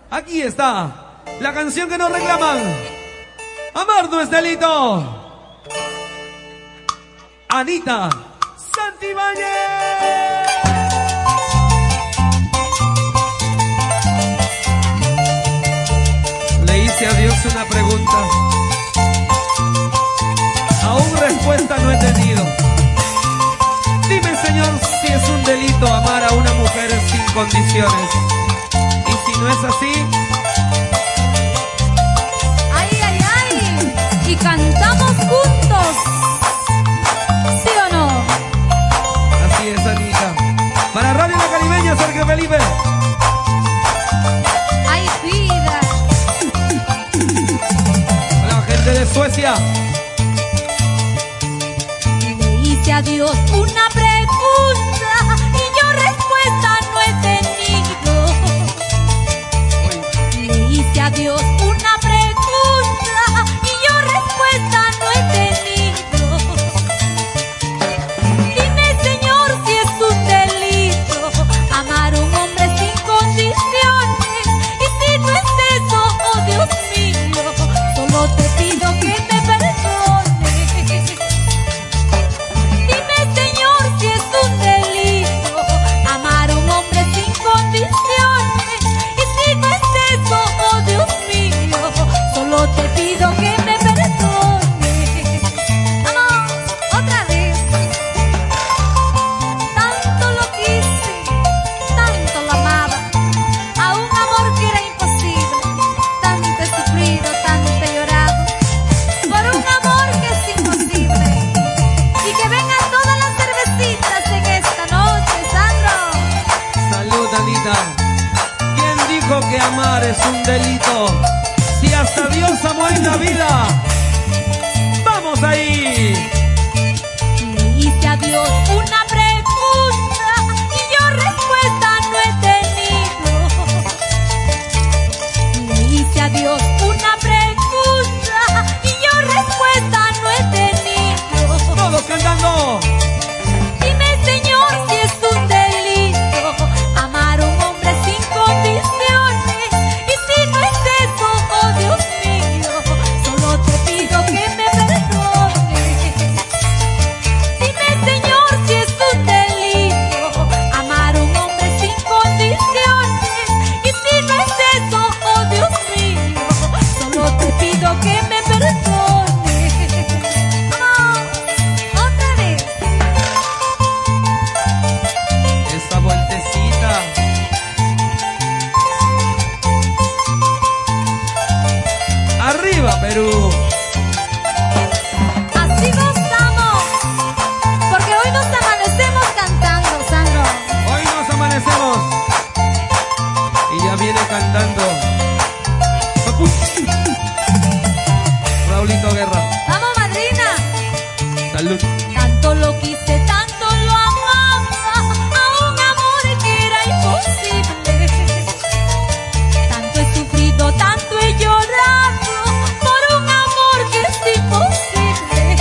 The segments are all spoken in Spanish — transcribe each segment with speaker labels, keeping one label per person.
Speaker 1: Aquí está la canción que nos reclaman. Amar no es delito. Anita Santibáñez. Le hice a Dios una pregunta. Aún respuesta no he tenido. Dime, Señor, si es un delito amar a una mujer sin condiciones. Y si no es así...
Speaker 2: ¡Ay, ay, ay! Y cantamos juntos. ¿Sí o no?
Speaker 1: Así es, Anita. Para Radio La Caribeña, Sergio Felipe.
Speaker 2: ¡Ay, vida!
Speaker 1: La gente de Suecia.
Speaker 2: Le hice a Dios una pregunta y yo respuesta no he tenido. Le hice a Dios una pregunta y yo respuesta no he tenido. Dime, Señor, si es un delito amar a un hombre sin condiciones. Y si no es eso, oh Dios mío, solo te pido que me perdones. Dime, Señor, si es un delito amar a un hombre sin condiciones. Y si no es eso, oh Dios mío, solo te pido que me perdones. Vamos, otra vez. Tanto lo quise, tanto lo amaba, a un amor que era imposible. Tanto he sufrido, tanto he llorado, por un amor que es imposible. Y que vengan todas las cervecitas en esta noche, Sandro.
Speaker 1: Salud, Anita. ¿Quién dijo que amar es un delito? Si hasta Dios amó en la vida. ¡Vamos ahí!
Speaker 2: Le hice a Dios una pregunta y yo respuesta no he tenido. Le hice a Dios una pregunta y yo respuesta no he tenido.
Speaker 1: Todos cantando.
Speaker 2: Dime, Señor, si es un delito amar a un hombre sin condiciones. Y si no es eso, oh Dios mío, solo te pido que me perdones. Dime, Señor, si es un delito amar a un hombre sin condiciones. Y si no es eso, oh Dios mío, solo te pido que me perdones. Vamos, otra vez.
Speaker 1: Esta vueltecita. Arriba, Perú.
Speaker 2: Así gozamos, porque hoy nos amanecemos cantando, Sandro.
Speaker 1: Hoy nos amanecemos. Y ya viene cantando. Raulito Guerra.
Speaker 2: Vamos, madrina.
Speaker 1: Salud.
Speaker 2: Tanto lo quise, tanto lo amaba, a un amor que era imposible. Tanto he sufrido, tanto he llorado, por un amor que es imposible.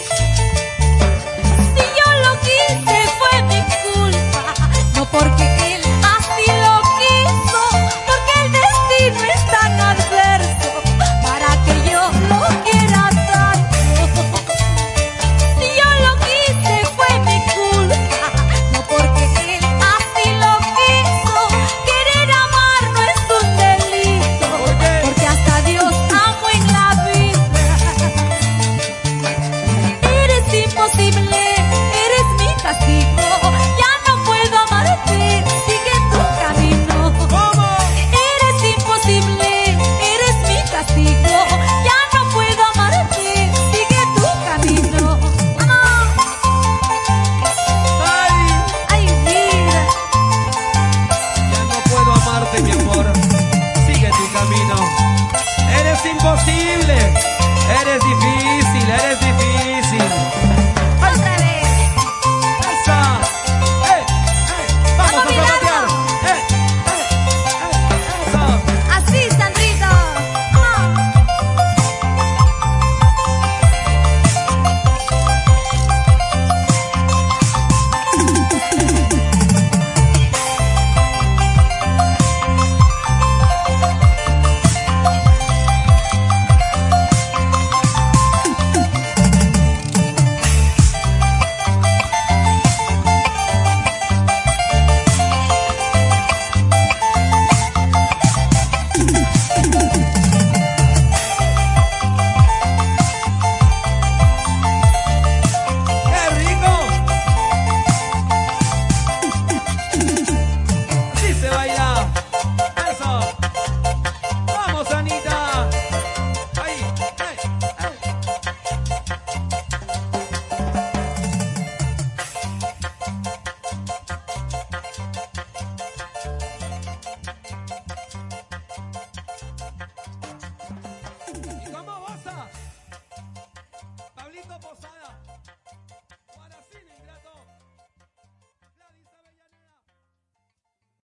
Speaker 2: Si yo lo quise fue mi culpa, no porque él así lo quiso, porque el destino es tan adverso para que yo lo quiera tanto. Si yo lo quise fue mi culpa, no porque él así lo quiso. Querer amar no es un delito, porque hasta Dios amo en la vida. Eres imposible, eres mi castigo, ya no puedo amarte, sigue tu camino.
Speaker 1: ¿Cómo?
Speaker 2: Eres imposible, eres mi castigo, ya no puedo amarte, sigue tu camino. Vamos.
Speaker 1: ¡Ay!
Speaker 2: Ay, vida.
Speaker 1: Ya no puedo amarte, mi amor. Sigue tu camino. Eres imposible. Eres difícil, eres difícil.